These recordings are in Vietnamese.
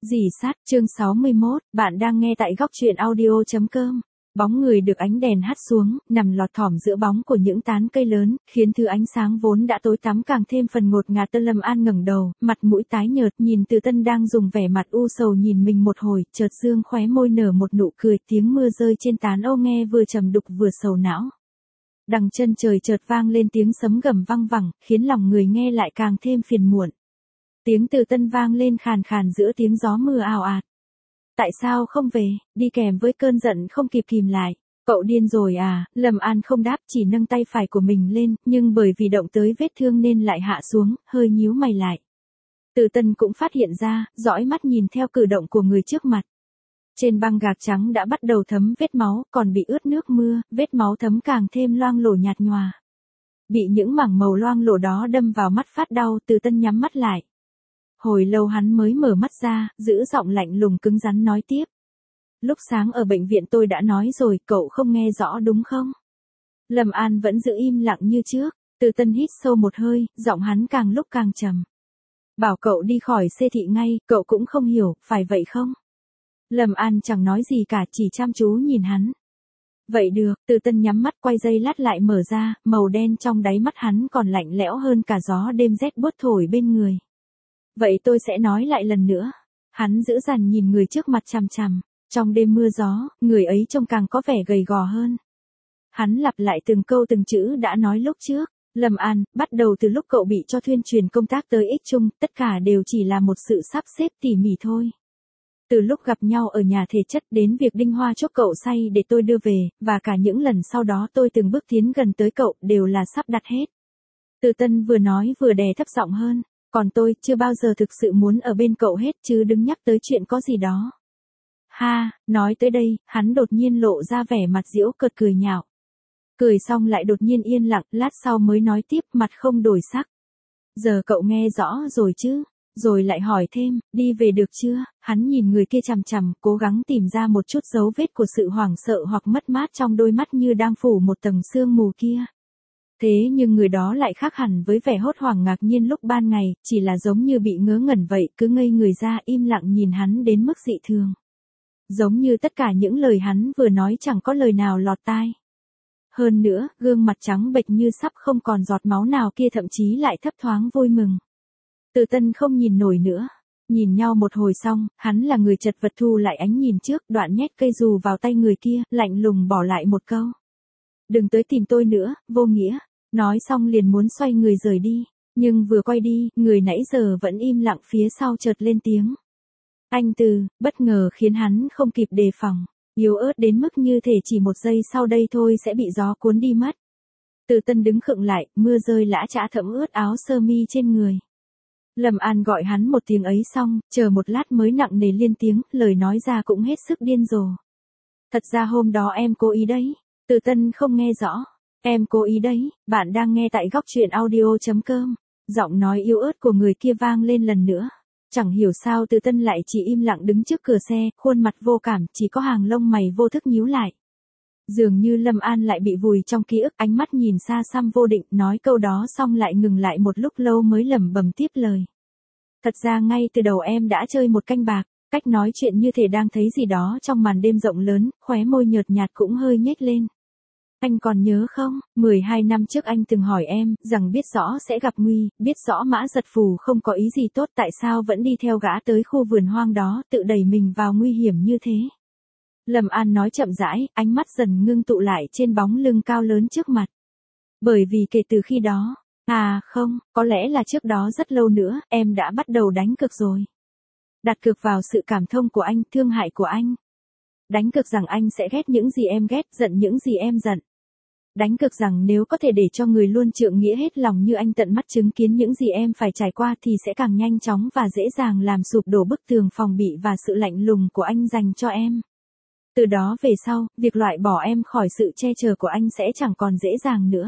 Rỉ sắt, chương 61, bạn đang nghe tại góc truyện audio.com. Bóng người được ánh đèn hắt xuống, nằm lọt thỏm giữa bóng của những tán cây lớn, khiến thứ ánh sáng vốn đã tối tăm càng thêm phần ngột ngạt. Lâm An ngẩng đầu, mặt mũi tái nhợt, nhìn Từ Tân đang dùng vẻ mặt u sầu nhìn mình một hồi, chợt dương khóe môi nở một nụ cười, tiếng mưa rơi trên tán ô nghe vừa trầm đục vừa sầu não. Đằng chân trời chợt vang lên tiếng sấm gầm văng vẳng, khiến lòng người nghe lại càng thêm phiền muộn. Tiếng Từ Tân vang lên khàn khàn giữa tiếng gió mưa ào ạt. Tại sao không về, đi kèm với cơn giận không kịp kìm lại. Cậu điên rồi à, Lâm An không đáp, chỉ nâng tay phải của mình lên, nhưng bởi vì động tới vết thương nên lại hạ xuống, hơi nhíu mày lại. Từ Tân cũng phát hiện ra, dõi mắt nhìn theo cử động của người trước mặt. Trên băng gạc trắng đã bắt đầu thấm vết máu, còn bị ướt nước mưa, vết máu thấm càng thêm loang lổ nhạt nhòa. Bị những mảng màu loang lổ đó đâm vào mắt phát đau, Từ Tân nhắm mắt lại. Hồi lâu hắn mới mở mắt ra, giữ giọng lạnh lùng cứng rắn nói tiếp. Lúc sáng ở bệnh viện tôi đã nói rồi, cậu không nghe rõ đúng không? Lâm An vẫn giữ im lặng như trước, Từ Tân hít sâu một hơi, giọng hắn càng lúc càng trầm. Bảo cậu đi khỏi xê thị ngay, cậu cũng không hiểu, phải vậy không? Lâm An chẳng nói gì cả, chỉ chăm chú nhìn hắn. Vậy được, Từ Tân nhắm mắt quay giây lát lại mở ra, màu đen trong đáy mắt hắn còn lạnh lẽo hơn cả gió đêm rét buốt thổi bên người. Vậy tôi sẽ nói lại lần nữa. Hắn giữ dằn nhìn người trước mặt chằm chằm. Trong đêm mưa gió, người ấy trông càng có vẻ gầy gò hơn. Hắn lặp lại từng câu từng chữ đã nói lúc trước. Lâm An, bắt đầu từ lúc cậu bị cho thuyên truyền công tác tới Ích Trung, tất cả đều chỉ là một sự sắp xếp tỉ mỉ thôi. Từ lúc gặp nhau ở nhà thể chất đến việc Đinh Hoa chốc cậu say để tôi đưa về, và cả những lần sau đó tôi từng bước tiến gần tới cậu đều là sắp đặt hết. Từ Tân vừa nói vừa đè thấp giọng hơn. Còn tôi chưa bao giờ thực sự muốn ở bên cậu hết chứ đừng nhắc tới chuyện có gì đó. Ha, nói tới đây, hắn đột nhiên lộ ra vẻ mặt giễu cợt cười nhạo. Cười xong lại đột nhiên yên lặng, lát sau mới nói tiếp, mặt không đổi sắc. Giờ cậu nghe rõ rồi chứ? Rồi lại hỏi thêm, đi về được chưa? Hắn nhìn người kia chằm chằm, cố gắng tìm ra một chút dấu vết của sự hoảng sợ hoặc mất mát trong đôi mắt như đang phủ một tầng sương mù kia. Thế nhưng người đó lại khác hẳn với vẻ hốt hoảng ngạc nhiên lúc ban ngày, chỉ là giống như bị ngớ ngẩn vậy, cứ ngây người ra im lặng nhìn hắn đến mức dị thường. Giống như tất cả những lời hắn vừa nói chẳng có lời nào lọt tai. Hơn nữa, gương mặt trắng bệch như sắp không còn giọt máu nào kia thậm chí lại thấp thoáng vui mừng. Từ Tân không nhìn nổi nữa. Nhìn nhau một hồi xong, hắn là người chật vật thu lại ánh nhìn trước, đoạn nhét cây dù vào tay người kia, lạnh lùng bỏ lại một câu. Đừng tới tìm tôi nữa, vô nghĩa. Nói xong liền muốn xoay người rời đi. Nhưng vừa quay đi, người nãy giờ vẫn im lặng phía sau chợt lên tiếng. Anh Từ, bất ngờ khiến hắn không kịp đề phòng. Yếu ớt đến mức như thể chỉ một giây sau đây thôi sẽ bị gió cuốn đi mất. Từ Tân đứng khựng lại, mưa rơi lã chã thấm ướt áo sơ mi trên người. Lâm An gọi hắn một tiếng ấy xong, chờ một lát mới nặng nề liên tiếng, lời nói ra cũng hết sức điên rồ. Thật ra hôm đó em cố ý đấy. Từ Tân không nghe rõ. Em cố ý đấy, bạn đang nghe tại góc truyện audio.com. Giọng nói yếu ớt của người kia vang lên lần nữa. Chẳng hiểu sao Từ Tân lại chỉ im lặng đứng trước cửa xe, khuôn mặt vô cảm, chỉ có hàng lông mày vô thức nhíu lại. Dường như Lâm An lại bị vùi trong ký ức, ánh mắt nhìn xa xăm vô định, nói câu đó xong lại ngừng lại một lúc lâu mới lẩm bẩm tiếp lời. Thật ra ngay từ đầu em đã chơi một canh bạc, cách nói chuyện như thể đang thấy gì đó trong màn đêm rộng lớn, khóe môi nhợt nhạt cũng hơi nhếch lên. Anh còn nhớ không, 12 năm trước anh từng hỏi em, rằng biết rõ sẽ gặp nguy, biết rõ Mã Giật Phù không có ý gì tốt tại sao vẫn đi theo gã tới khu vườn hoang đó, tự đẩy mình vào nguy hiểm như thế. Lâm An nói chậm rãi, ánh mắt dần ngưng tụ lại trên bóng lưng cao lớn trước mặt. Bởi vì kể từ khi đó, không, có lẽ là trước đó rất lâu nữa, em đã bắt đầu đánh cược rồi. Đặt cược vào sự cảm thông của anh, thương hại của anh. Đánh cược rằng anh sẽ ghét những gì em ghét, giận những gì em giận. Đánh cược rằng nếu có thể để cho người luôn trượng nghĩa hết lòng như anh tận mắt chứng kiến những gì em phải trải qua thì sẽ càng nhanh chóng và dễ dàng làm sụp đổ bức tường phòng bị và sự lạnh lùng của anh dành cho em. Từ đó về sau, việc loại bỏ em khỏi sự che chở của anh sẽ chẳng còn dễ dàng nữa.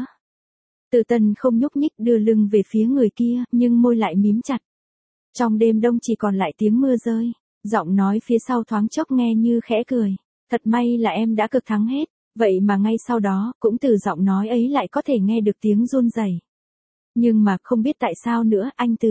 Từ Tân không nhúc nhích đưa lưng về phía người kia, nhưng môi lại mím chặt. Trong đêm đông chỉ còn lại tiếng mưa rơi, giọng nói phía sau thoáng chốc nghe như khẽ cười. Thật may là em đã cực thắng hết, vậy mà ngay sau đó, cũng từ giọng nói ấy lại có thể nghe được tiếng run rẩy. Nhưng mà không biết tại sao nữa, anh Từ.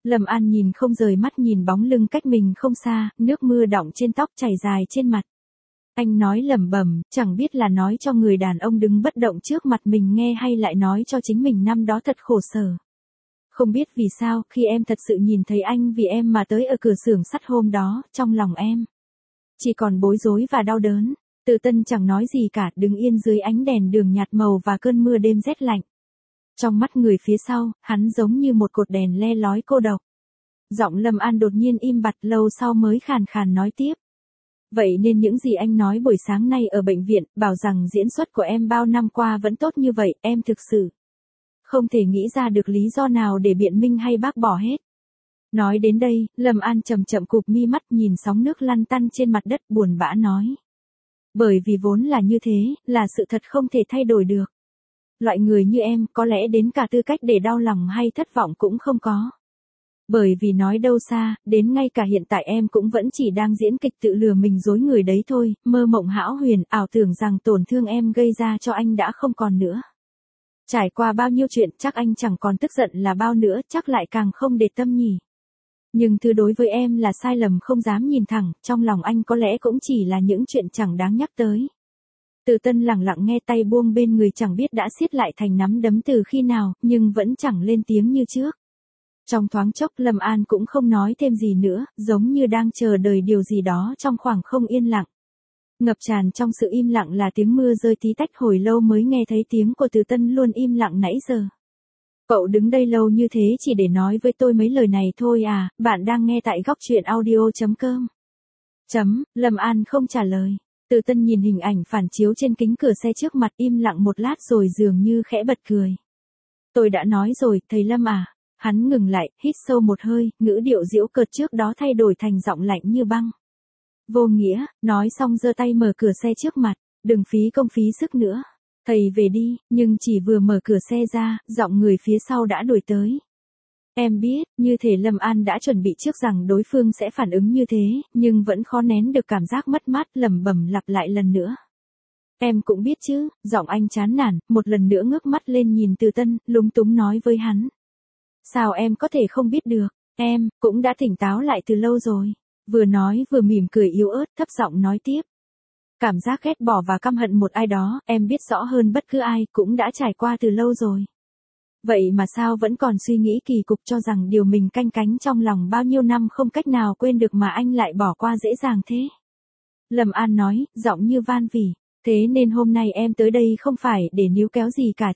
Lâm An nhìn không rời mắt nhìn bóng lưng cách mình không xa, nước mưa đọng trên tóc chảy dài trên mặt. Anh nói lẩm bẩm, chẳng biết là nói cho người đàn ông đứng bất động trước mặt mình nghe hay lại nói cho chính mình năm đó thật khổ sở. Không biết vì sao, khi em thật sự nhìn thấy anh vì em mà tới ở cửa xưởng sắt hôm đó, trong lòng em chỉ còn bối rối và đau đớn. Từ Tân chẳng nói gì cả, đứng yên dưới ánh đèn đường nhạt màu và cơn mưa đêm rét lạnh. Trong mắt người phía sau, hắn giống như một cột đèn le lói cô độc. Giọng Lâm An đột nhiên im bặt, lâu sau mới khàn khàn nói tiếp. Vậy nên những gì anh nói buổi sáng nay ở bệnh viện, bảo rằng diễn xuất của em bao năm qua vẫn tốt như vậy, em thực sự không thể nghĩ ra được lý do nào để biện minh hay bác bỏ hết. Nói đến đây, Lâm An chậm chậm cụp mi mắt nhìn sóng nước lăn tăn trên mặt đất, buồn bã nói. Bởi vì vốn là như thế, là sự thật không thể thay đổi được. Loại người như em, có lẽ đến cả tư cách để đau lòng hay thất vọng cũng không có. Bởi vì nói đâu xa, đến ngay cả hiện tại em cũng vẫn chỉ đang diễn kịch tự lừa mình dối người đấy thôi, mơ mộng hão huyền, ảo tưởng rằng tổn thương em gây ra cho anh đã không còn nữa. Trải qua bao nhiêu chuyện chắc anh chẳng còn tức giận là bao nữa, chắc lại càng không để tâm nhỉ. Nhưng thứ đối với em là sai lầm không dám nhìn thẳng, trong lòng anh có lẽ cũng chỉ là những chuyện chẳng đáng nhắc tới. Từ Tân lặng lặng nghe, tay buông bên người chẳng biết đã siết lại thành nắm đấm từ khi nào, nhưng vẫn chẳng lên tiếng như trước. Trong thoáng chốc Lâm An cũng không nói thêm gì nữa, giống như đang chờ đợi điều gì đó trong khoảng không yên lặng. Ngập tràn trong sự im lặng là tiếng mưa rơi tí tách, hồi lâu mới nghe thấy tiếng của Từ Tân luôn im lặng nãy giờ. Cậu đứng đây lâu như thế chỉ để nói với tôi mấy lời này thôi à, bạn đang nghe tại góc truyện audio.com. Lâm An không trả lời. Từ Tân nhìn hình ảnh phản chiếu trên kính cửa xe trước mặt, im lặng một lát rồi dường như khẽ bật cười. Tôi đã nói rồi, thầy Lâm à. Hắn ngừng lại, hít sâu một hơi, ngữ điệu giễu cợt trước đó thay đổi thành giọng lạnh như băng. Vô nghĩa, nói xong giơ tay mở cửa xe trước mặt, đừng phí công phí sức nữa. Thầy về đi, nhưng chỉ vừa mở cửa xe ra, giọng người phía sau đã đuổi tới. Em biết, như thể Lâm An đã chuẩn bị trước rằng đối phương sẽ phản ứng như thế, nhưng vẫn khó nén được cảm giác mất mát, lẩm bẩm lặp lại lần nữa. Em cũng biết chứ, giọng anh chán nản, một lần nữa ngước mắt lên nhìn Từ Tân, lúng túng nói với hắn. Sao em có thể không biết được, em cũng đã tỉnh táo lại từ lâu rồi. Vừa nói vừa mỉm cười yếu ớt, thấp giọng nói tiếp. Cảm giác ghét bỏ và căm hận một ai đó, em biết rõ hơn bất cứ ai, cũng đã trải qua từ lâu rồi. Vậy mà sao vẫn còn suy nghĩ kỳ cục cho rằng điều mình canh cánh trong lòng bao nhiêu năm không cách nào quên được mà anh lại bỏ qua dễ dàng thế. Lâm An nói, giọng như van vỉ. Thế nên hôm nay em tới đây không phải để níu kéo gì cả,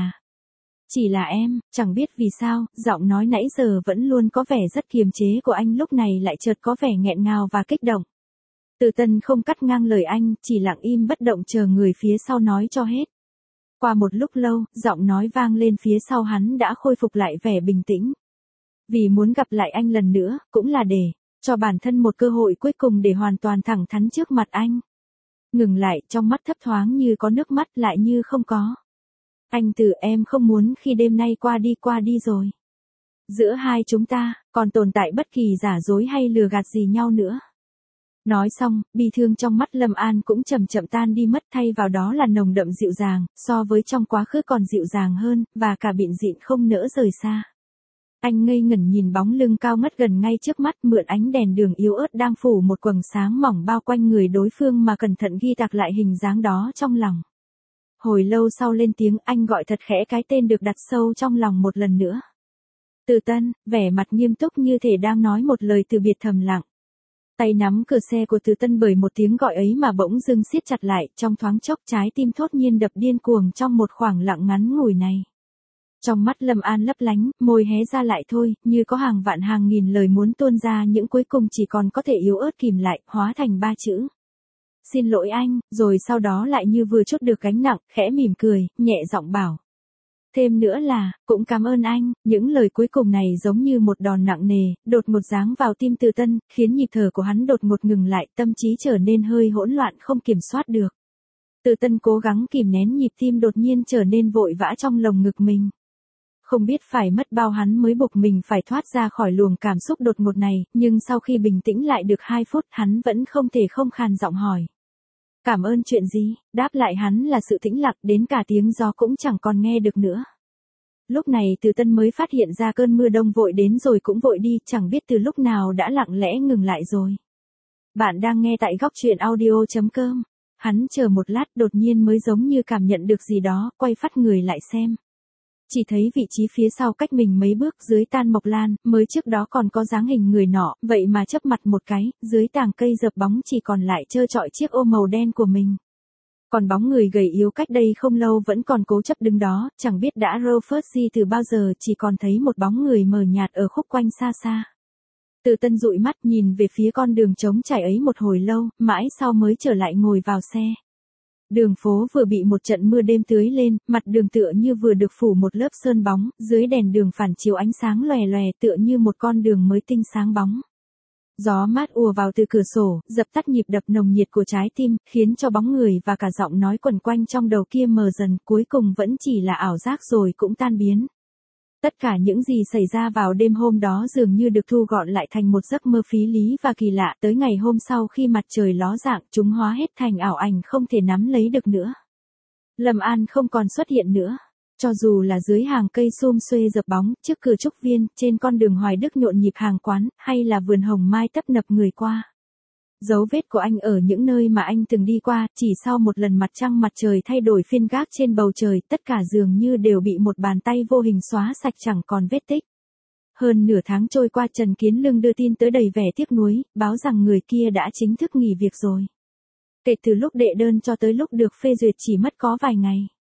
chỉ là em, chẳng biết vì sao, giọng nói nãy giờ vẫn luôn có vẻ rất kiềm chế của anh lúc này lại chợt có vẻ nghẹn ngào và kích động. Từ Tân không cắt ngang lời anh, chỉ lặng im bất động chờ người phía sau nói cho hết. Qua một lúc lâu, giọng nói vang lên phía sau hắn đã khôi phục lại vẻ bình tĩnh. Vì muốn gặp lại anh lần nữa, cũng là để cho bản thân một cơ hội cuối cùng để hoàn toàn thẳng thắn trước mặt anh. Ngừng lại, trong mắt thấp thoáng như có nước mắt lại như không có. Anh Từ, em không muốn khi đêm nay qua đi rồi. Giữa hai chúng ta, còn tồn tại bất kỳ giả dối hay lừa gạt gì nhau nữa. Nói xong, bi thương trong mắt Lâm An cũng chậm chậm tan đi mất, thay vào đó là nồng đậm dịu dàng, so với trong quá khứ còn dịu dàng hơn, và cả bịn dịn không nỡ rời xa. Anh ngây ngẩn nhìn bóng lưng cao ngất gần ngay trước mắt, mượn ánh đèn đường yếu ớt đang phủ một quầng sáng mỏng bao quanh người đối phương mà cẩn thận ghi tạc lại hình dáng đó trong lòng. Hồi lâu sau lên tiếng, anh gọi thật khẽ cái tên được đặt sâu trong lòng một lần nữa. Từ Tân, vẻ mặt nghiêm túc như thể đang nói một lời từ biệt thầm lặng. Tay nắm cửa xe của Từ Tân bởi một tiếng gọi ấy mà bỗng dưng siết chặt lại, trong thoáng chốc trái tim thốt nhiên đập điên cuồng trong một khoảng lặng ngắn ngủi này. Trong mắt Lâm An lấp lánh, môi hé ra lại thôi, như có hàng vạn hàng nghìn lời muốn tuôn ra những cuối cùng chỉ còn có thể yếu ớt kìm lại, hóa thành 3 chữ. Xin lỗi anh, rồi sau đó lại như vừa trút được gánh nặng, khẽ mỉm cười, nhẹ giọng bảo. Thêm nữa là, cũng cảm ơn anh, những lời cuối cùng này giống như một đòn nặng nề, đột ngột giáng vào tim Từ Tân, khiến nhịp thở của hắn đột ngột ngừng lại, tâm trí trở nên hơi hỗn loạn không kiểm soát được. Từ Tân cố gắng kìm nén nhịp tim đột nhiên trở nên vội vã trong lồng ngực mình. Không biết phải mất bao hắn mới buộc mình phải thoát ra khỏi luồng cảm xúc đột ngột này, nhưng sau khi bình tĩnh lại được 2 phút hắn vẫn không thể không khàn giọng hỏi. Cảm ơn chuyện gì? Đáp lại hắn là sự tĩnh lặng, đến cả tiếng gió cũng chẳng còn nghe được nữa. Lúc này Từ Tân mới phát hiện ra cơn mưa đông vội đến rồi cũng vội đi, chẳng biết từ lúc nào đã lặng lẽ ngừng lại rồi. Bạn đang nghe tại góc truyện audio.com. Hắn chờ một lát đột nhiên mới giống như cảm nhận được gì đó, quay phát người lại xem. Chỉ thấy vị trí phía sau cách mình mấy bước dưới tan mộc lan, mới trước đó còn có dáng hình người nọ, vậy mà chớp mặt một cái, dưới tàng cây dợp bóng chỉ còn lại trơ trọi chiếc ô màu đen của mình. Còn bóng người gầy yếu cách đây không lâu vẫn còn cố chấp đứng đó, chẳng biết đã rơ phớt gì từ bao giờ, chỉ còn thấy một bóng người mờ nhạt ở khúc quanh xa xa. Từ Tân dụi mắt nhìn về phía con đường trống trải ấy một hồi lâu, mãi sau mới trở lại ngồi vào xe. Đường phố vừa bị một trận mưa đêm tưới lên, mặt đường tựa như vừa được phủ một lớp sơn bóng, dưới đèn đường phản chiếu ánh sáng lòe lòe tựa như một con đường mới tinh sáng bóng. Gió mát ùa vào từ cửa sổ, dập tắt nhịp đập nồng nhiệt của trái tim, khiến cho bóng người và cả giọng nói quẩn quanh trong đầu kia mờ dần, cuối cùng vẫn chỉ là ảo giác rồi cũng tan biến. Tất cả những gì xảy ra vào đêm hôm đó dường như được thu gọn lại thành một giấc mơ phí lý và kỳ lạ, tới ngày hôm sau khi mặt trời ló dạng, chúng hóa hết thành ảo ảnh không thể nắm lấy được nữa. Lâm An không còn xuất hiện nữa. Cho dù là dưới hàng cây sum xuê dập bóng, trước cửa trúc viên, trên con đường Hoài Đức nhộn nhịp hàng quán, hay là vườn hồng mai tấp nập người qua. Dấu vết của anh ở những nơi mà anh từng đi qua, chỉ sau một lần mặt trăng mặt trời thay đổi phiên gác trên bầu trời, tất cả dường như đều bị một bàn tay vô hình xóa sạch chẳng còn vết tích. Hơn nửa tháng trôi qua, Trần Kiến Lương đưa tin tới đầy vẻ tiếc nuối, báo rằng người kia đã chính thức nghỉ việc rồi. Kể từ lúc đệ đơn cho tới lúc được phê duyệt chỉ mất có vài ngày.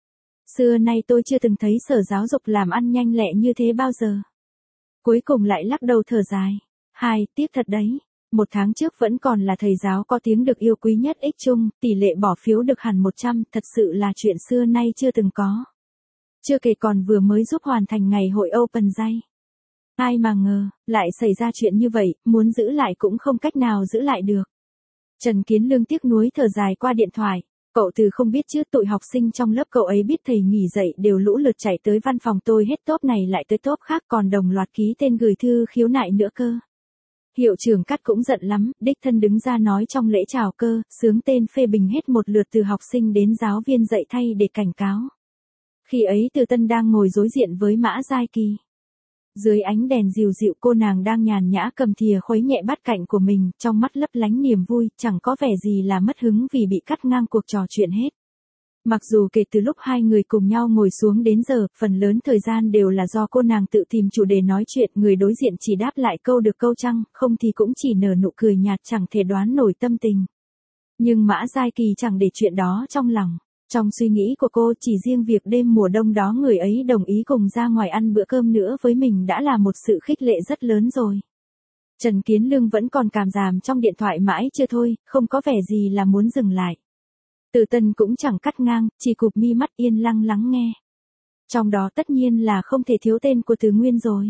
Xưa nay tôi chưa từng thấy Sở Giáo dục làm ăn nhanh lẹ như thế bao giờ. Cuối cùng lại lắc đầu thở dài. Tiếc thật đấy. 1 tháng trước vẫn còn là thầy giáo có tiếng được yêu quý nhất X Trung, tỷ lệ bỏ phiếu được hẳn 100, thật sự là chuyện xưa nay chưa từng có. Chưa kể còn vừa mới giúp hoàn thành ngày hội Open Day. Ai mà ngờ, lại xảy ra chuyện như vậy, muốn giữ lại cũng không cách nào giữ lại được. Trần Kiến Lương tiếc nuối thở dài qua điện thoại. Cậu từ không biết chứ, tụi học sinh trong lớp cậu ấy biết thầy nghỉ dạy đều lũ lượt chạy tới văn phòng tôi, hết tốp này lại tới tốp khác, còn đồng loạt ký tên gửi thư khiếu nại nữa cơ. Hiệu trưởng Cát cũng giận lắm, đích thân đứng ra nói trong lễ chào cơ, xướng tên phê bình hết một lượt từ học sinh đến giáo viên dạy thay để cảnh cáo. Khi ấy Từ Tân đang ngồi đối diện với Mã Giai Kỳ. Dưới ánh đèn dịu dịu, cô nàng đang nhàn nhã cầm thìa khuấy nhẹ bát cạnh của mình, trong mắt lấp lánh niềm vui, chẳng có vẻ gì là mất hứng vì bị cắt ngang cuộc trò chuyện hết. Mặc dù kể từ lúc hai người cùng nhau ngồi xuống đến giờ, phần lớn thời gian đều là do cô nàng tự tìm chủ đề nói chuyện, người đối diện chỉ đáp lại câu được câu chăng, không thì cũng chỉ nở nụ cười nhạt chẳng thể đoán nổi tâm tình. Nhưng Mã Giai Kỳ chẳng để chuyện đó trong lòng. Trong suy nghĩ của cô, chỉ riêng việc đêm mùa đông đó người ấy đồng ý cùng ra ngoài ăn bữa cơm nữa với mình đã là một sự khích lệ rất lớn rồi. Trần Kiến Lương vẫn còn cảm giảm trong điện thoại mãi chưa thôi, không có vẻ gì là muốn dừng lại. Từ Tân cũng chẳng cắt ngang, chỉ cụp mi mắt yên lặng lắng nghe. Trong đó tất nhiên là không thể thiếu tên của Từ Nguyên rồi.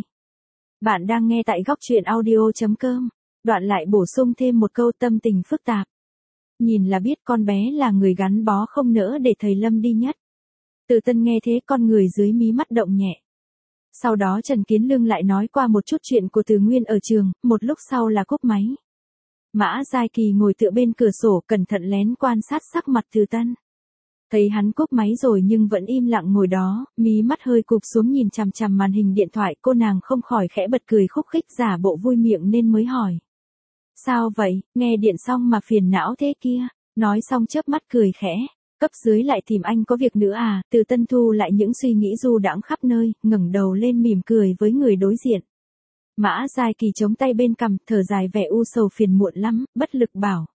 Bạn đang nghe tại góc truyện audio.com. Đoạn lại bổ sung thêm một câu tâm tình phức tạp. Nhìn là biết con bé là người gắn bó không nỡ để thầy Lâm đi nhất. Từ Tân nghe thế con người dưới mí mắt động nhẹ. Sau đó Trần Kiến Lương lại nói qua một chút chuyện của Từ Nguyên ở trường, một lúc sau là cúp máy. Mã Giai Kỳ ngồi tựa bên cửa sổ cẩn thận lén quan sát sắc mặt Từ Tân. Thấy hắn cúp máy rồi nhưng vẫn im lặng ngồi đó, mí mắt hơi cụp xuống nhìn chằm chằm màn hình điện thoại, cô nàng không khỏi khẽ bật cười khúc khích giả bộ vui miệng nên mới hỏi. Sao vậy, nghe điện xong mà phiền não thế kia, nói xong chớp mắt cười khẽ. Cấp dưới lại tìm anh có việc nữa à? Từ Tân thu lại những suy nghĩ du đãng khắp nơi, ngẩng đầu lên mỉm cười với người đối diện. Mã Giai Kỳ chống tay bên cằm, thở dài vẻ u sầu phiền muộn lắm, bất lực bảo.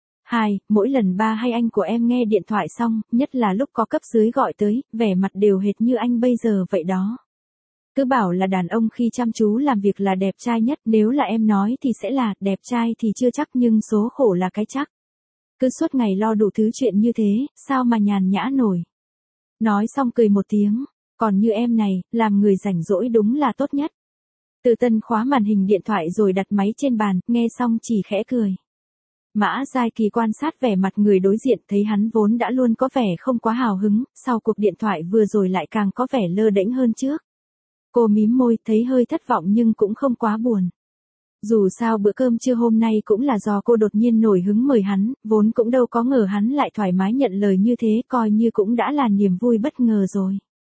Mỗi lần ba hay anh của em nghe điện thoại xong, nhất là lúc có cấp dưới gọi tới, vẻ mặt đều hệt như anh bây giờ vậy đó. Cứ bảo là đàn ông khi chăm chú làm việc là đẹp trai nhất, nếu là em nói thì sẽ là đẹp trai thì chưa chắc nhưng số khổ là cái chắc. Cứ suốt ngày lo đủ thứ chuyện như thế, sao mà nhàn nhã nổi. Nói xong cười một tiếng, còn như em này, làm người rảnh rỗi đúng là tốt nhất. Từ Tân khóa màn hình điện thoại rồi đặt máy trên bàn, nghe xong chỉ khẽ cười. Mã Giai Kỳ quan sát vẻ mặt người đối diện, thấy hắn vốn đã luôn có vẻ không quá hào hứng, sau cuộc điện thoại vừa rồi lại càng có vẻ lơ đễnh hơn trước. Cô mím môi, thấy hơi thất vọng nhưng cũng không quá buồn. Dù sao bữa cơm trưa hôm nay cũng là do cô đột nhiên nổi hứng mời hắn, vốn cũng đâu có ngờ hắn lại thoải mái nhận lời như thế, coi như cũng đã là niềm vui bất ngờ rồi.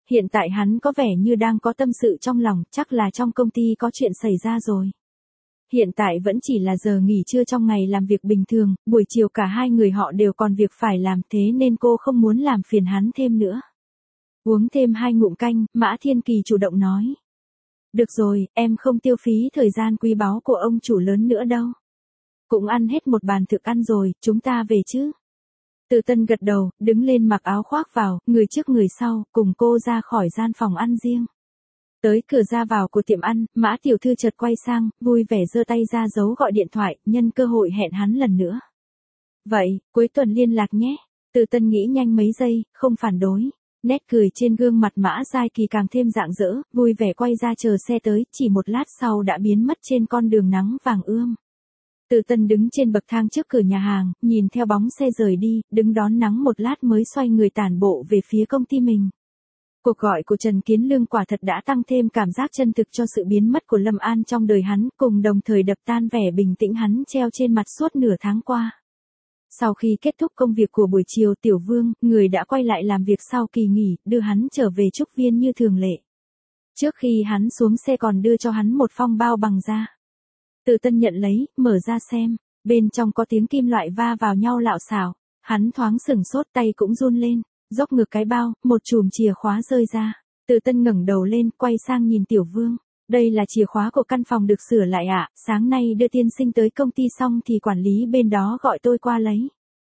Hiện tại hắn có vẻ như đang có tâm sự trong lòng, chắc là trong công ty có chuyện xảy ra rồi. Hiện tại vẫn chỉ là giờ nghỉ trưa trong ngày làm việc bình thường, buổi chiều cả hai người họ đều còn việc phải làm, thế nên cô không muốn làm phiền hắn thêm nữa. Uống thêm 2 ngụm canh, Mã Thiên Kỳ chủ động nói. Được rồi, em không tiêu phí thời gian quý báu của ông chủ lớn nữa đâu. Cũng ăn hết một bàn thực ăn rồi, chúng ta về chứ. Từ Tân gật đầu, đứng lên mặc áo khoác vào, người trước người sau, cùng cô ra khỏi gian phòng ăn riêng. Tới cửa ra vào của tiệm ăn, Mã tiểu thư chợt quay sang, vui vẻ giơ tay ra dấu gọi điện thoại, nhân cơ hội hẹn hắn lần nữa. Vậy, cuối tuần liên lạc nhé. Từ Tân nghĩ nhanh mấy giây, không phản đối. Nét cười trên gương mặt Mã Giai Kỳ càng thêm rạng rỡ, vui vẻ quay ra chờ xe tới, chỉ một lát sau đã biến mất trên con đường nắng vàng ươm. Từ Tân đứng trên bậc thang trước cửa nhà hàng, nhìn theo bóng xe rời đi, đứng đón nắng một lát mới xoay người tản bộ về phía công ty mình. Cuộc gọi của Trần Kiến Lương quả thật đã tăng thêm cảm giác chân thực cho sự biến mất của Lâm An trong đời hắn, cùng đồng thời đập tan vẻ bình tĩnh hắn treo trên mặt suốt nửa tháng qua. Sau khi kết thúc công việc của buổi chiều, Tiểu Vương, người đã quay lại làm việc sau kỳ nghỉ, đưa hắn trở về Trúc Viên như thường lệ. Trước khi hắn xuống xe còn đưa cho hắn một phong bao bằng da. Từ Tân nhận lấy, mở ra xem, bên trong có tiếng kim loại va vào nhau lạo xạo, hắn thoáng sửng sốt, tay cũng run lên, dốc ngược cái bao, một chùm chìa khóa rơi ra. Từ Tân ngẩng đầu lên, quay sang nhìn Tiểu Vương, đây là chìa khóa của căn phòng được sửa lại ạ, sáng nay đưa tiên sinh tới công ty xong thì quản lý bên đó gọi tôi qua lấy.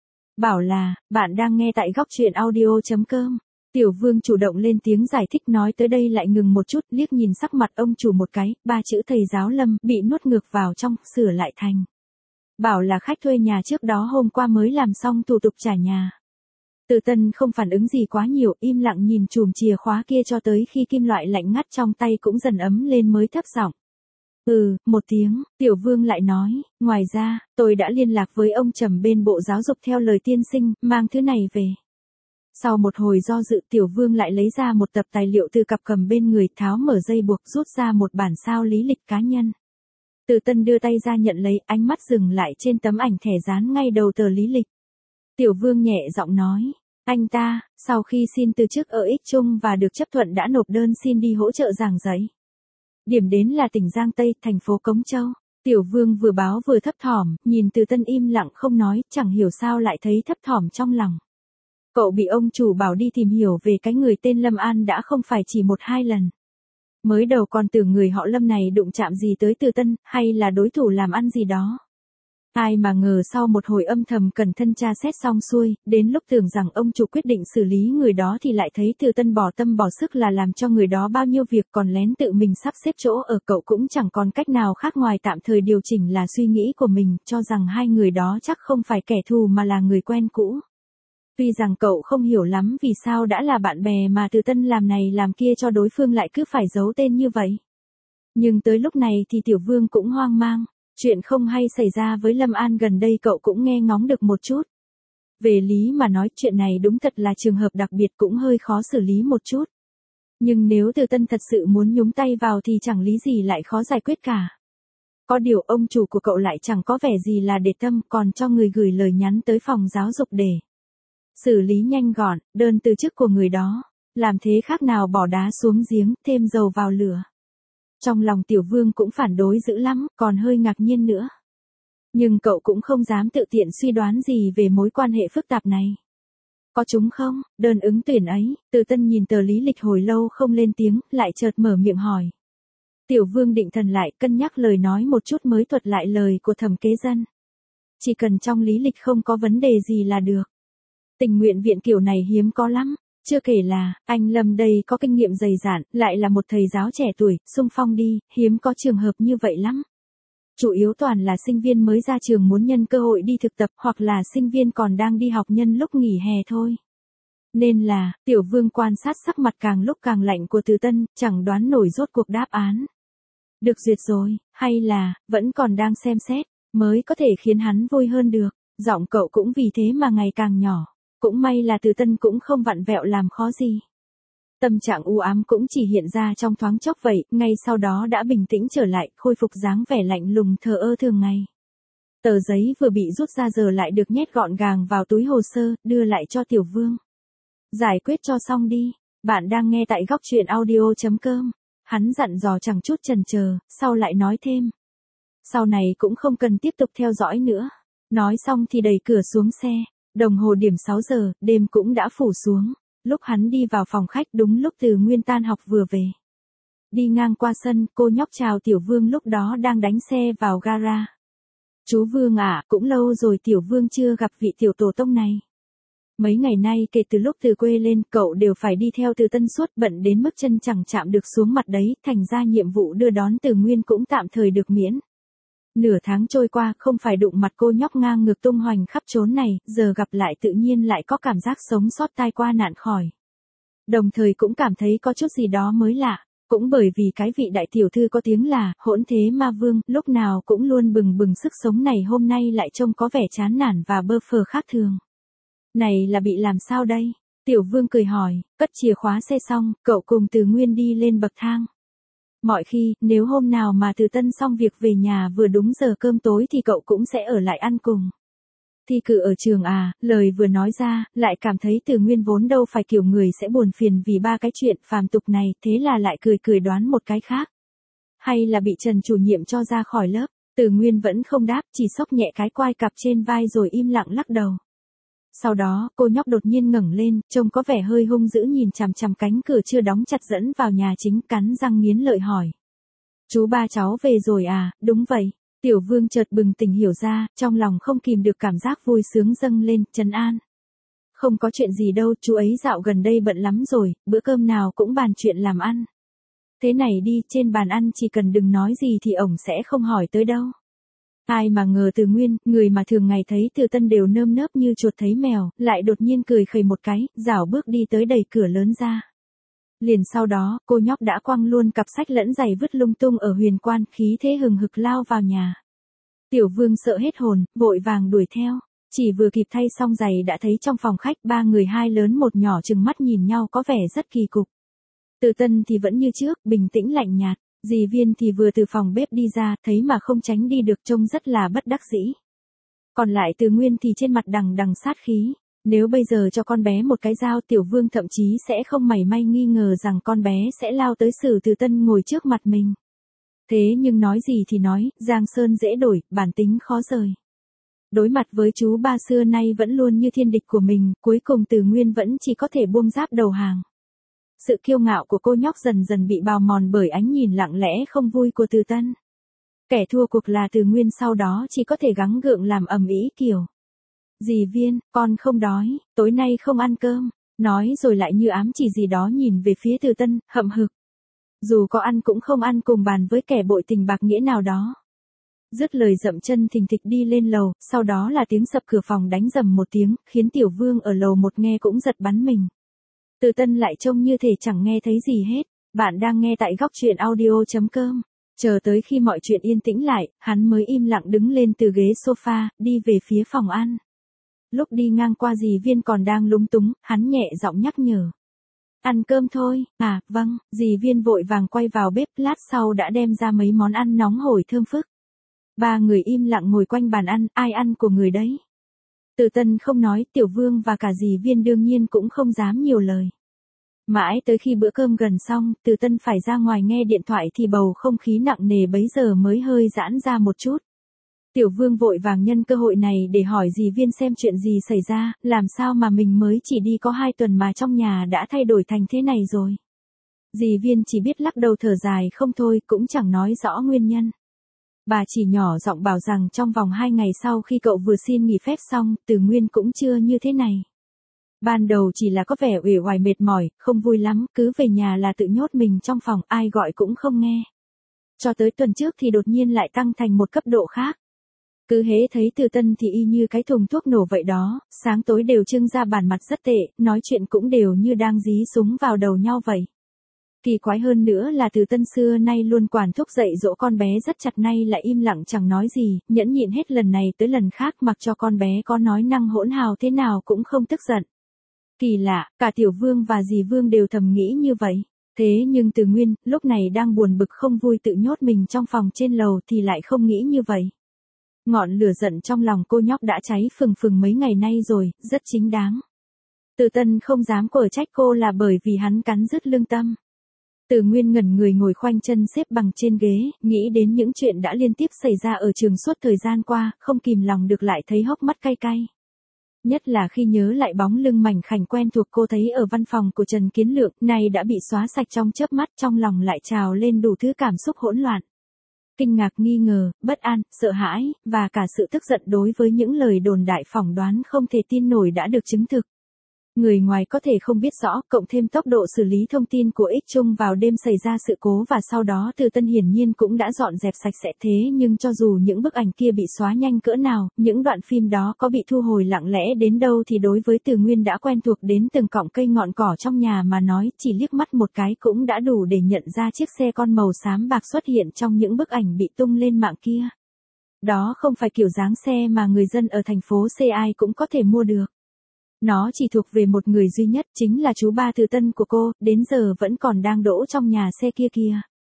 Bảo là, bạn đang nghe tại góc truyện audio.com. Tiểu Vương chủ động lên tiếng giải thích, nói tới đây lại ngừng một chút, liếc nhìn sắc mặt ông chủ một cái, 3 chữ thầy giáo Lâm bị nuốt ngược vào trong, sửa lại thành. Bảo là khách thuê nhà trước đó hôm qua mới làm xong thủ tục trả nhà. Từ Tân không phản ứng gì quá nhiều, im lặng nhìn chùm chìa khóa kia cho tới khi kim loại lạnh ngắt trong tay cũng dần ấm lên mới thấp giọng. Một tiếng, Tiểu Vương lại nói, ngoài ra, tôi đã liên lạc với ông Trầm bên Bộ Giáo dục theo lời tiên sinh, mang thứ này về. Sau một hồi do dự, Tiểu Vương lại lấy ra một tập tài liệu từ cặp cầm bên người, tháo mở dây buộc, rút ra một bản sao lý lịch cá nhân. Từ Tân đưa tay ra nhận lấy, ánh mắt dừng lại trên tấm ảnh thẻ dán ngay đầu tờ lý lịch. Tiểu Vương nhẹ giọng nói, anh ta, sau khi xin từ chức ở Ích Trung và được chấp thuận đã nộp đơn xin đi hỗ trợ giảng dạy. Điểm đến là tỉnh Giang Tây, thành phố Cống Châu. Tiểu Vương vừa báo vừa thấp thỏm, nhìn Từ Tân im lặng không nói, chẳng hiểu sao lại thấy thấp thỏm trong lòng. Cậu bị ông chủ bảo đi tìm hiểu về cái người tên Lâm An đã không phải chỉ 1-2 lần. Mới đầu còn tưởng người họ Lâm này đụng chạm gì tới Từ Tân, hay là đối thủ làm ăn gì đó. Ai mà ngờ sau một hồi âm thầm cẩn thận tra xét xong xuôi, đến lúc tưởng rằng ông chủ quyết định xử lý người đó thì lại thấy Từ Tân bỏ tâm bỏ sức là làm cho người đó bao nhiêu việc, còn lén tự mình sắp xếp chỗ ở. Cậu cũng chẳng còn cách nào khác ngoài tạm thời điều chỉnh là suy nghĩ của mình, cho rằng hai người đó chắc không phải kẻ thù mà là người quen cũ. Tuy rằng cậu không hiểu lắm vì sao đã là bạn bè mà Từ Tân làm này làm kia cho đối phương lại cứ phải giấu tên như vậy. Nhưng tới lúc này thì Tiểu Vương cũng hoang mang. Chuyện không hay xảy ra với Lâm An gần đây cậu cũng nghe ngóng được một chút. Về lý mà nói, chuyện này đúng thật là trường hợp đặc biệt, cũng hơi khó xử lý một chút. Nhưng nếu Từ Tân thật sự muốn nhúng tay vào thì chẳng lý gì lại khó giải quyết cả. Có điều ông chủ của cậu lại chẳng có vẻ gì là để tâm, còn cho người gửi lời nhắn tới phòng giáo dục để xử lý nhanh gọn đơn từ chức của người đó. Làm thế khác nào bỏ đá xuống giếng, thêm dầu vào lửa. Trong lòng Tiểu Vương cũng phản đối dữ lắm, còn hơi ngạc nhiên nữa. Nhưng cậu cũng không dám tự tiện suy đoán gì về mối quan hệ phức tạp này. Có chúng không, đơn ứng tuyển ấy? Từ Tân nhìn tờ lý lịch hồi lâu không lên tiếng, lại chợt mở miệng hỏi. Tiểu Vương định thần lại, cân nhắc lời nói một chút mới thuật lại lời của Thẩm Kế Dân. Chỉ cần trong lý lịch không có vấn đề gì là được. Tình nguyện viện kiểu này hiếm có lắm. Chưa kể là, anh Lâm đây có kinh nghiệm dày dạn, lại là một thầy giáo trẻ tuổi, xung phong đi, hiếm có trường hợp như vậy lắm. Chủ yếu toàn là sinh viên mới ra trường muốn nhân cơ hội đi thực tập, hoặc là sinh viên còn đang đi học nhân lúc nghỉ hè thôi. Nên là, Tiểu Vương quan sát sắc mặt càng lúc càng lạnh của Từ Tân, chẳng đoán nổi rốt cuộc đáp án. Được duyệt rồi, hay là, vẫn còn đang xem xét, mới có thể khiến hắn vui hơn được. Giọng cậu cũng vì thế mà ngày càng nhỏ. Cũng may là Từ Tân cũng không vặn vẹo làm khó gì. Tâm trạng u ám cũng chỉ hiện ra trong thoáng chốc vậy, ngay sau đó đã bình tĩnh trở lại, khôi phục dáng vẻ lạnh lùng thờ ơ thường ngày. Tờ giấy vừa bị rút ra giờ lại được nhét gọn gàng vào túi hồ sơ, đưa lại cho Tiểu Vương. Giải quyết cho xong đi. Bạn đang nghe tại góc truyện audio.com. Hắn dặn dò chẳng chút chần chờ, sau lại nói thêm. Sau này cũng không cần tiếp tục theo dõi nữa. Nói xong thì đẩy cửa xuống xe. Đồng hồ điểm 6 giờ, đêm cũng đã phủ xuống. Lúc hắn đi vào phòng khách đúng lúc Từ Nguyên tan học vừa về. Đi ngang qua sân, cô nhóc chào Tiểu Vương lúc đó đang đánh xe vào gara. Chú Vương ạ, cũng lâu rồi Tiểu Vương chưa gặp vị tiểu tổ tông này. Mấy ngày nay kể từ lúc từ quê lên, cậu đều phải đi theo Từ Tân suốt, bận đến mức chân chẳng chạm được xuống mặt đấy, thành ra nhiệm vụ đưa đón Từ Nguyên cũng tạm thời được miễn. Nửa tháng trôi qua, không phải đụng mặt cô nhóc ngang ngược tung hoành khắp chốn này, giờ gặp lại tự nhiên lại có cảm giác sống sót tai qua nạn khỏi. Đồng thời cũng cảm thấy có chút gì đó mới lạ, cũng bởi vì cái vị đại tiểu thư có tiếng là hỗn thế ma vương, lúc nào cũng luôn bừng bừng sức sống này hôm nay lại trông có vẻ chán nản và bơ phờ khác thường. Này là bị làm sao đây? Tiểu Vương cười hỏi, cất chìa khóa xe xong, cậu cùng Từ Nguyên đi lên bậc thang. Mọi khi, nếu hôm nào mà Từ Tân xong việc về nhà vừa đúng giờ cơm tối thì cậu cũng sẽ ở lại ăn cùng. Thi cử ở trường à, lời vừa nói ra, lại cảm thấy Từ Nguyên vốn đâu phải kiểu người sẽ buồn phiền vì ba cái chuyện phàm tục này, thế là lại cười cười đoán một cái khác. Hay là bị Trần chủ nhiệm cho ra khỏi lớp, Từ Nguyên vẫn không đáp, chỉ xốc nhẹ cái quai cặp trên vai rồi im lặng lắc đầu. Sau đó, cô nhóc đột nhiên ngẩng lên, trông có vẻ hơi hung dữ nhìn chằm chằm cánh cửa chưa đóng chặt dẫn vào nhà chính, cắn răng nghiến lợi hỏi. Chú ba cháu về rồi à? Đúng vậy. Tiểu Vương chợt bừng tỉnh hiểu ra, trong lòng không kìm được cảm giác vui sướng dâng lên, trấn an. Không có chuyện gì đâu, chú ấy dạo gần đây bận lắm rồi, bữa cơm nào cũng bàn chuyện làm ăn. Thế này đi, trên bàn ăn chỉ cần đừng nói gì thì ổng sẽ không hỏi tới đâu. Ai mà ngờ Từ Nguyên, người mà thường ngày thấy Từ Tân đều nơm nớp như chuột thấy mèo, lại đột nhiên cười khẩy một cái, rảo bước đi tới đẩy cửa lớn ra. Liền sau đó, cô nhóc đã quăng luôn cặp sách lẫn giày vứt lung tung ở huyền quan, khí thế hừng hực lao vào nhà. Tiểu Vương sợ hết hồn, vội vàng đuổi theo. Chỉ vừa kịp thay xong giày đã thấy trong phòng khách ba người hai lớn một nhỏ trừng mắt nhìn nhau có vẻ rất kỳ cục. Từ Tân thì vẫn như trước, bình tĩnh lạnh nhạt. Dì Viên thì vừa từ phòng bếp đi ra, thấy mà không tránh đi được trông rất là bất đắc dĩ. Còn lại Từ Nguyên thì trên mặt đằng đằng sát khí. Nếu bây giờ cho con bé một cái dao, Tiểu Vương thậm chí sẽ không mảy may nghi ngờ rằng con bé sẽ lao tới xử Từ Tân ngồi trước mặt mình. Thế nhưng nói gì thì nói, Giang Sơn dễ đổi, bản tính khó rời. Đối mặt với chú ba xưa nay vẫn luôn như thiên địch của mình, cuối cùng Từ Nguyên vẫn chỉ có thể buông giáp đầu hàng. Sự kiêu ngạo của cô nhóc dần dần bị bào mòn bởi ánh nhìn lặng lẽ không vui của Từ Tân. Kẻ thua cuộc là Từ Nguyên, sau đó chỉ có thể gắng gượng làm ầm ĩ kiểu. Dì Viên, con không đói, tối nay không ăn cơm. Nói rồi lại như ám chỉ gì đó nhìn về phía Từ Tân, hậm hực. Dù có ăn cũng không ăn cùng bàn với kẻ bội tình bạc nghĩa nào đó. Dứt lời dậm chân thình thịch đi lên lầu, sau đó là tiếng sập cửa phòng đánh rầm một tiếng, khiến Tiểu Vương ở lầu một nghe cũng giật bắn mình. Từ Tân lại trông như thể chẳng nghe thấy gì hết. Bạn đang nghe tại góc truyện audio.com. Chờ tới khi mọi chuyện yên tĩnh lại, hắn mới im lặng đứng lên từ ghế sofa, đi về phía phòng ăn. Lúc đi ngang qua dì Viên còn đang lúng túng, hắn nhẹ giọng nhắc nhở. Ăn cơm thôi, à, vâng, dì Viên vội vàng quay vào bếp, lát sau đã đem ra mấy món ăn nóng hổi thơm phức. Ba người im lặng ngồi quanh bàn ăn, ai ăn của người đấy. Từ Tân không nói, Tiểu Vương và cả dì Viên đương nhiên cũng không dám nhiều lời. Mãi tới khi bữa cơm gần xong, Từ Tân phải ra ngoài nghe điện thoại thì bầu không khí nặng nề bấy giờ mới hơi giãn ra một chút. Tiểu Vương vội vàng nhân cơ hội này để hỏi dì Viên xem chuyện gì xảy ra, làm sao mà mình mới chỉ đi có 2 tuần mà trong nhà đã thay đổi thành thế này rồi. Dì Viên chỉ biết lắc đầu thở dài không thôi, cũng chẳng nói rõ nguyên nhân. Bà chỉ nhỏ giọng bảo rằng trong vòng 2 ngày sau khi cậu vừa xin nghỉ phép xong, Từ Nguyên cũng chưa như thế này. Ban đầu chỉ là có vẻ uể oải mệt mỏi, không vui lắm, cứ về nhà là tự nhốt mình trong phòng, ai gọi cũng không nghe. Cho tới tuần trước thì đột nhiên lại tăng thành một cấp độ khác. Cứ hễ thấy Từ Tân thì y như cái thùng thuốc nổ vậy đó, sáng tối đều trưng ra bản mặt rất tệ, nói chuyện cũng đều như đang dí súng vào đầu nhau vậy. Kỳ quái hơn nữa là Từ Tân xưa nay luôn quản thúc dạy dỗ con bé rất chặt, nay lại im lặng chẳng nói gì, nhẫn nhịn hết lần này tới lần khác, mặc cho con bé có nói năng hỗn hào thế nào cũng không tức giận. Kỳ lạ, cả Tiểu Vương và dì Vương đều thầm nghĩ như vậy. Thế nhưng Từ Nguyên, lúc này đang buồn bực không vui tự nhốt mình trong phòng trên lầu thì lại không nghĩ như vậy. Ngọn lửa giận trong lòng cô nhóc đã cháy phừng phừng mấy ngày nay rồi, rất chính đáng. Từ Tân không dám quở trách cô là bởi vì hắn cắn rứt lương tâm. Từ Nguyên ngẩn người ngồi khoanh chân xếp bằng trên ghế, nghĩ đến những chuyện đã liên tiếp xảy ra ở trường suốt thời gian qua, không kìm lòng được lại thấy hốc mắt cay cay. Nhất là khi nhớ lại bóng lưng mảnh khảnh quen thuộc cô thấy ở văn phòng của Trần Kiến Lượng, này đã bị xóa sạch trong chớp mắt, trong lòng lại trào lên đủ thứ cảm xúc hỗn loạn. Kinh ngạc, nghi ngờ, bất an, sợ hãi, và cả sự tức giận đối với những lời đồn đại phỏng đoán không thể tin nổi đã được chứng thực. Người ngoài có thể không biết rõ, cộng thêm tốc độ xử lý thông tin của Ích Trung vào đêm xảy ra sự cố và sau đó Từ Tân hiển nhiên cũng đã dọn dẹp sạch sẽ, thế nhưng cho dù những bức ảnh kia bị xóa nhanh cỡ nào, những đoạn phim đó có bị thu hồi lặng lẽ đến đâu thì đối với Từ Nguyên đã quen thuộc đến từng cọng cây ngọn cỏ trong nhà mà nói, chỉ liếc mắt một cái cũng đã đủ để nhận ra chiếc xe con màu xám bạc xuất hiện trong những bức ảnh bị tung lên mạng kia. Đó không phải kiểu dáng xe mà người dân ở thành phố C ai cũng có thể mua được. Nó chỉ thuộc về một người duy nhất, chính là chú ba Từ Tân của cô, đến giờ vẫn còn đang đỗ trong nhà xe kia kìa.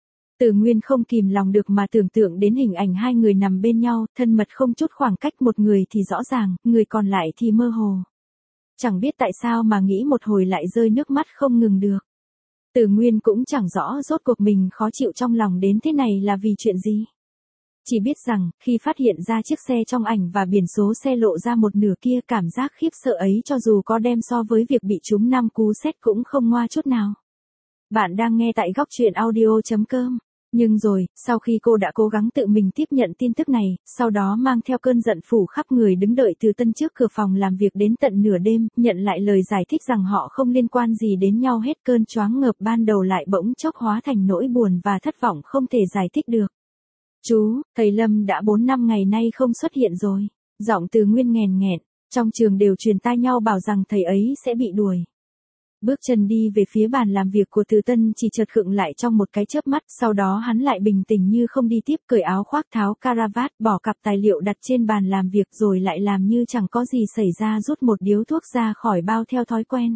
Từ Nguyên không kìm lòng được mà tưởng tượng đến hình ảnh hai người nằm bên nhau, thân mật không chút khoảng cách, một người thì rõ ràng, người còn lại thì mơ hồ. Chẳng biết tại sao mà nghĩ một hồi lại rơi nước mắt không ngừng được. Từ Nguyên cũng chẳng rõ rốt cuộc mình khó chịu trong lòng đến thế này là vì chuyện gì. Chỉ biết rằng, khi phát hiện ra chiếc xe trong ảnh và biển số xe lộ ra một nửa kia, cảm giác khiếp sợ ấy cho dù có đem so với việc bị trúng 5 cú sét cũng không ngoa chút nào. Bạn đang nghe tại góc truyện audio.com. Nhưng rồi, sau khi cô đã cố gắng tự mình tiếp nhận tin tức này, sau đó mang theo cơn giận phủ khắp người đứng đợi Từ Tân trước cửa phòng làm việc đến tận nửa đêm, nhận lại lời giải thích rằng họ không liên quan gì đến nhau hết, cơn choáng ngợp ban đầu lại bỗng chốc hóa thành nỗi buồn và thất vọng không thể giải thích được. Chú, thầy Lâm đã 4 năm ngày nay không xuất hiện rồi. Giọng Từ Nguyên nghèn nghẹn, trong trường đều truyền tai nhau bảo rằng thầy ấy sẽ bị đuổi. Bước chân đi về phía bàn làm việc của Từ Tân chỉ chợt khựng lại trong một cái chớp mắt, sau đó hắn lại bình tĩnh như không đi tiếp, cởi áo khoác tháo caravat, bỏ cặp tài liệu đặt trên bàn làm việc rồi lại làm như chẳng có gì xảy ra, rút một điếu thuốc ra khỏi bao theo thói quen.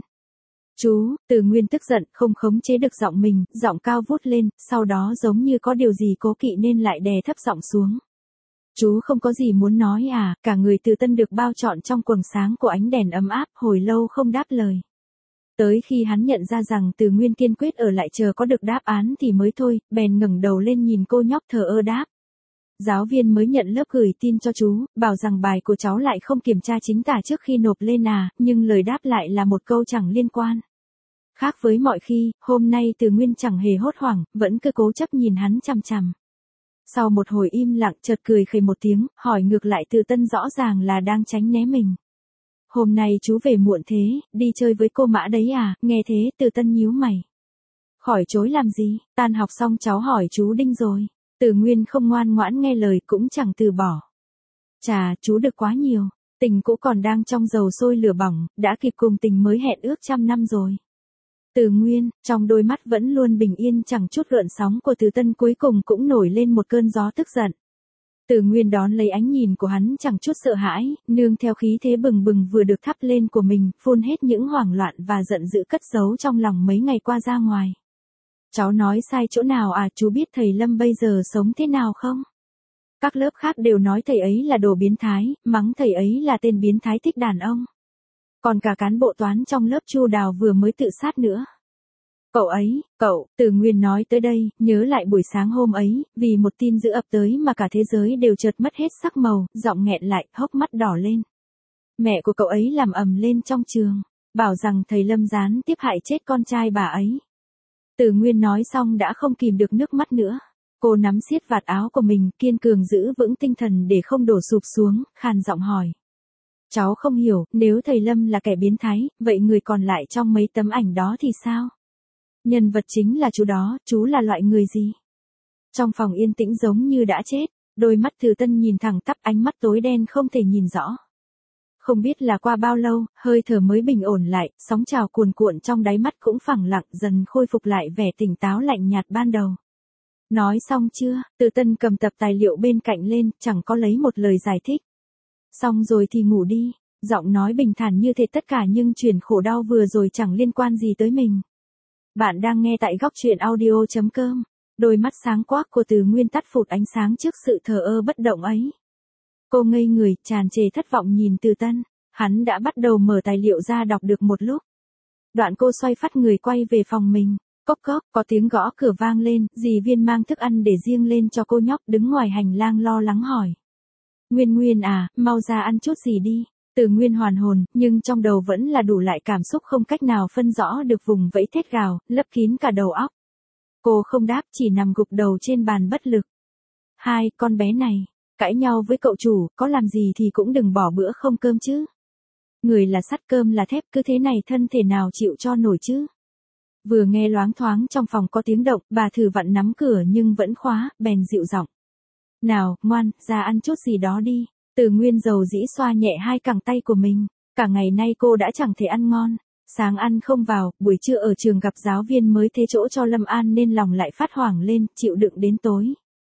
Chú, Từ Nguyên tức giận, không khống chế được giọng mình, giọng cao vút lên, sau đó giống như có điều gì cố kỵ nên lại đè thấp giọng xuống. Chú không có gì muốn nói à? Cả người Từ Tân được bao trọn trong quầng sáng của ánh đèn ấm áp, hồi lâu không đáp lời. Tới khi hắn nhận ra rằng Từ Nguyên kiên quyết ở lại chờ có được đáp án thì mới thôi, bèn ngẩng đầu lên nhìn cô nhóc thờ ơ đáp. Giáo viên mới nhận lớp gửi tin cho chú, bảo rằng bài của cháu lại không kiểm tra chính tả trước khi nộp lên à, nhưng lời đáp lại là một câu chẳng liên quan. Khác với mọi khi, hôm nay Từ Nguyên chẳng hề hốt hoảng, vẫn cứ cố chấp nhìn hắn chằm chằm. Sau một hồi im lặng chợt cười khẩy một tiếng, hỏi ngược lại Từ Tân rõ ràng là đang tránh né mình. Hôm nay chú về muộn thế, đi chơi với cô Mã đấy à? Nghe thế Từ Tân nhíu mày. Khỏi chối làm gì, tan học xong cháu hỏi chú Đinh rồi. Từ Nguyên không ngoan ngoãn nghe lời cũng chẳng từ bỏ. Chà, chú được quá nhiều, tình cũ còn đang trong dầu sôi lửa bỏng, đã kịp cùng tình mới hẹn ước 100 năm rồi. Từ Nguyên, trong đôi mắt vẫn luôn bình yên chẳng chút gợn sóng của Từ Tân cuối cùng cũng nổi lên một cơn gió tức giận. Từ Nguyên đón lấy ánh nhìn của hắn chẳng chút sợ hãi, nương theo khí thế bừng bừng vừa được thắp lên của mình, phun hết những hoảng loạn và giận dữ cất giấu trong lòng mấy ngày qua ra ngoài. Cháu nói sai chỗ nào à? Chú biết thầy Lâm bây giờ sống thế nào không? Các lớp khác đều nói thầy ấy là đồ biến thái, mắng thầy ấy là tên biến thái thích đàn ông. Còn cả cán bộ toán trong lớp Chu Đào vừa mới tự sát nữa. Cậu, Từ Nguyên nói tới đây, nhớ lại buổi sáng hôm ấy, vì một tin dữ ập tới mà cả thế giới đều chợt mất hết sắc màu, giọng nghẹn lại, hốc mắt đỏ lên. Mẹ của cậu ấy làm ầm lên trong trường, bảo rằng thầy Lâm gián tiếp hại chết con trai bà ấy. Từ Nguyên nói xong đã không kìm được nước mắt nữa. Cô nắm siết vạt áo của mình, kiên cường giữ vững tinh thần để không đổ sụp xuống, khàn giọng hỏi. Cháu không hiểu, nếu thầy Lâm là kẻ biến thái, vậy người còn lại trong mấy tấm ảnh đó thì sao? Nhân vật chính là chú đó, chú là loại người gì? Trong phòng yên tĩnh giống như đã chết, đôi mắt Từ Tân nhìn thẳng tắp, ánh mắt tối đen không thể nhìn rõ. Không biết là qua bao lâu, hơi thở mới bình ổn lại, sóng trào cuồn cuộn trong đáy mắt cũng phẳng lặng dần khôi phục lại vẻ tỉnh táo lạnh nhạt ban đầu. Nói xong chưa? Từ Tân cầm tập tài liệu bên cạnh lên, chẳng có lấy một lời giải thích. Xong rồi thì ngủ đi, giọng nói bình thản như thể tất cả nhưng chuyện khổ đau vừa rồi chẳng liên quan gì tới mình. Bạn đang nghe tại góc truyện audio.com. Đôi mắt sáng quắc của Từ Nguyên tắt phụt ánh sáng trước sự thờ ơ bất động ấy. Cô ngây người, tràn trề thất vọng nhìn Từ Tân. Hắn đã bắt đầu mở tài liệu ra đọc được một lúc. Đoạn cô xoay phắt người quay về phòng mình. Cốc cốc, có tiếng gõ cửa vang lên, dì Viên mang thức ăn để riêng lên cho cô nhóc đứng ngoài hành lang lo lắng hỏi. Nguyên Nguyên à, mau ra ăn chút gì đi. Từ Nguyên hoàn hồn, nhưng trong đầu vẫn là đủ lại cảm xúc không cách nào phân rõ được vùng vẫy thét gào, lấp kín cả đầu óc. Cô không đáp, chỉ nằm gục đầu trên bàn bất lực. Hai, con bé này, cãi nhau với cậu chủ, có làm gì thì cũng đừng bỏ bữa không cơm chứ. Người là sắt cơm là thép, cứ thế này thân thể nào chịu cho nổi chứ. Vừa nghe loáng thoáng trong phòng có tiếng động, bà thử vặn nắm cửa nhưng vẫn khóa, bèn dịu giọng. Nào, ngoan, ra ăn chút gì đó đi. Từ Nguyên dầu dĩ xoa nhẹ hai cẳng tay của mình. Cả ngày nay cô đã chẳng thể ăn ngon. Sáng ăn không vào, buổi trưa ở trường gặp giáo viên mới thế chỗ cho Lâm An nên lòng lại phát hoảng lên, chịu đựng đến tối.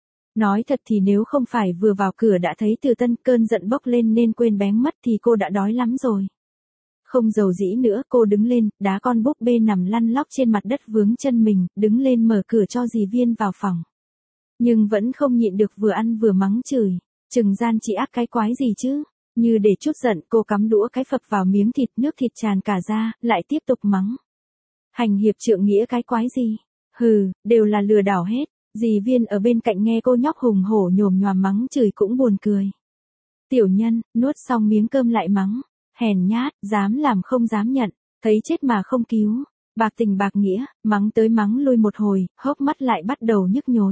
Nói thật thì nếu không phải vừa vào cửa đã thấy Từ Tân cơn giận bốc lên nên quên bén mất thì cô đã đói lắm rồi. Không dầu dĩ nữa, cô đứng lên, đá con búp bê nằm lăn lóc trên mặt đất vướng chân mình, đứng lên mở cửa cho dì Viên vào phòng. Nhưng vẫn không nhịn được vừa ăn vừa mắng chửi. Trừng gian chị ác cái quái gì chứ? Như để chút giận, cô cắm đũa cái phập vào miếng thịt, nước thịt tràn cả ra, lại tiếp tục mắng. Hành hiệp trượng nghĩa cái quái gì? Hừ, đều là lừa đảo hết. Dì Viên ở bên cạnh nghe cô nhóc hùng hổ nhồm nhoàm mắng chửi cũng buồn cười. Tiểu nhân, nuốt xong miếng cơm lại mắng. Hèn nhát, dám làm không dám nhận, thấy chết mà không cứu. Bạc tình bạc nghĩa, mắng tới mắng lui một hồi, hốc mắt lại bắt đầu nhức nhối.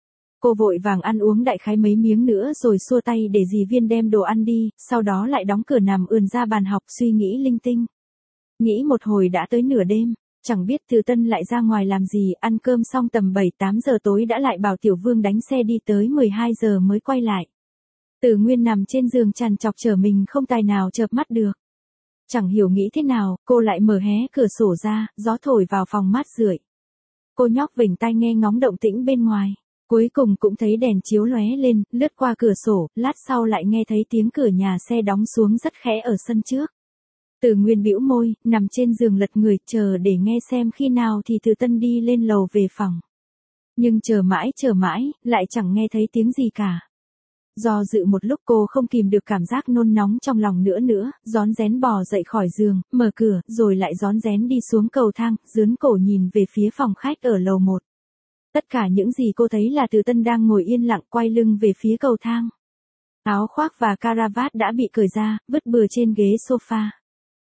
Cô vội vàng ăn uống đại khái mấy miếng nữa rồi xua tay để dì Viên đem đồ ăn đi, sau đó lại đóng cửa nằm ườn ra bàn học suy nghĩ linh tinh. Nghĩ một hồi đã tới nửa đêm, chẳng biết Từ Tân lại ra ngoài làm gì, ăn cơm xong tầm 7-8 giờ tối đã lại bảo Tiểu Vương đánh xe đi tới 12 giờ mới quay lại. Từ Nguyên nằm trên giường trằn trọc trở mình không tài nào chợp mắt được. Chẳng hiểu nghĩ thế nào, cô lại mở hé cửa sổ ra, gió thổi vào phòng mát rượi. Cô nhóc vểnh tai nghe ngóng động tĩnh bên ngoài. Cuối cùng cũng thấy đèn chiếu lóe lên, lướt qua cửa sổ, lát sau lại nghe thấy tiếng cửa nhà xe đóng xuống rất khẽ ở sân trước. Từ Nguyên bĩu môi, nằm trên giường lật người, chờ để nghe xem khi nào thì Từ Tân đi lên lầu về phòng. Nhưng chờ mãi, lại chẳng nghe thấy tiếng gì cả. Do dự một lúc cô không kìm được cảm giác nôn nóng trong lòng nữa, rón rén bò dậy khỏi giường, mở cửa, rồi lại rón rén đi xuống cầu thang, dướn cổ nhìn về phía phòng khách ở lầu 1. Tất cả những gì cô thấy là Từ Tân đang ngồi yên lặng quay lưng về phía cầu thang. Áo khoác và caravat đã bị cởi ra, vứt bừa trên ghế sofa.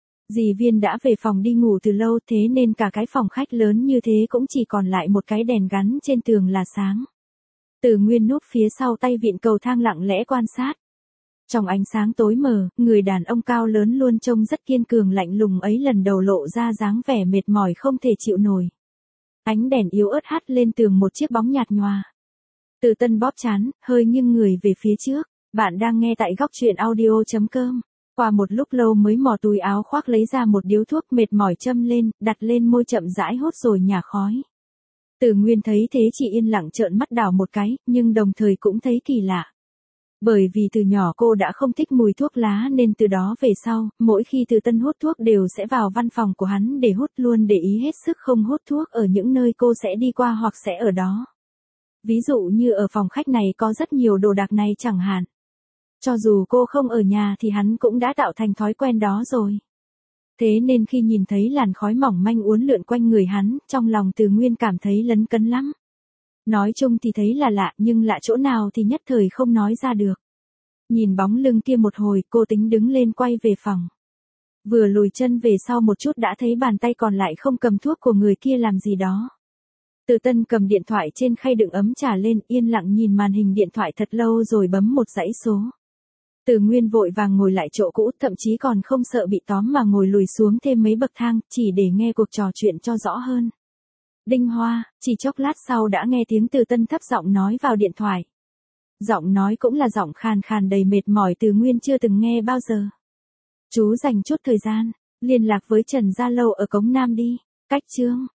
Dì Viên đã về phòng đi ngủ từ lâu thế nên cả cái phòng khách lớn như thế cũng chỉ còn lại một cái đèn gắn trên tường là sáng. Từ Nguyên núp phía sau tay vịn cầu thang lặng lẽ quan sát. Trong ánh sáng tối mờ, người đàn ông cao lớn luôn trông rất kiên cường lạnh lùng ấy lần đầu lộ ra dáng vẻ mệt mỏi không thể chịu nổi. Ánh đèn yếu ớt hắt lên tường một chiếc bóng nhạt nhòa. Từ Tân bóp trán, hơi nghiêng người về phía trước. Bạn đang nghe tại góc truyện audio.com. Qua một lúc lâu mới mò túi áo khoác lấy ra một điếu thuốc mệt mỏi châm lên, đặt lên môi chậm rãi hút rồi nhả khói. Từ Nguyên thấy thế chỉ yên lặng trợn mắt đảo một cái, nhưng đồng thời cũng thấy kỳ lạ. Bởi vì từ nhỏ cô đã không thích mùi thuốc lá nên từ đó về sau, mỗi khi Từ Tân hút thuốc đều sẽ vào văn phòng của hắn để hút luôn để ý hết sức không hút thuốc ở những nơi cô sẽ đi qua hoặc sẽ ở đó. Ví dụ như ở phòng khách này có rất nhiều đồ đạc này chẳng hạn. Cho dù cô không ở nhà thì hắn cũng đã tạo thành thói quen đó rồi. Thế nên khi nhìn thấy làn khói mỏng manh uốn lượn quanh người hắn, trong lòng Từ Nguyên cảm thấy lấn cấn lắm. Nói chung thì thấy là lạ nhưng lạ chỗ nào thì nhất thời không nói ra được. Nhìn bóng lưng kia một hồi cô tính đứng lên quay về phòng. Vừa lùi chân về sau một chút đã thấy bàn tay còn lại không cầm thuốc của người kia làm gì đó. Từ Tân cầm điện thoại trên khay đựng ấm trà lên yên lặng nhìn màn hình điện thoại thật lâu rồi bấm một dãy số. Từ Nguyên vội vàng ngồi lại chỗ cũ thậm chí còn không sợ bị tóm mà ngồi lùi xuống thêm mấy bậc thang chỉ để nghe cuộc trò chuyện cho rõ hơn. Đinh Hoa, chỉ chốc lát sau đã nghe tiếng Từ Tân thấp giọng nói vào điện thoại. Giọng nói cũng là giọng khàn khàn đầy mệt mỏi Từ Nguyên chưa từng nghe bao giờ. Chú dành chút thời gian, liên lạc với Trần Gia Lâu ở Cống Nam đi, cách Chương.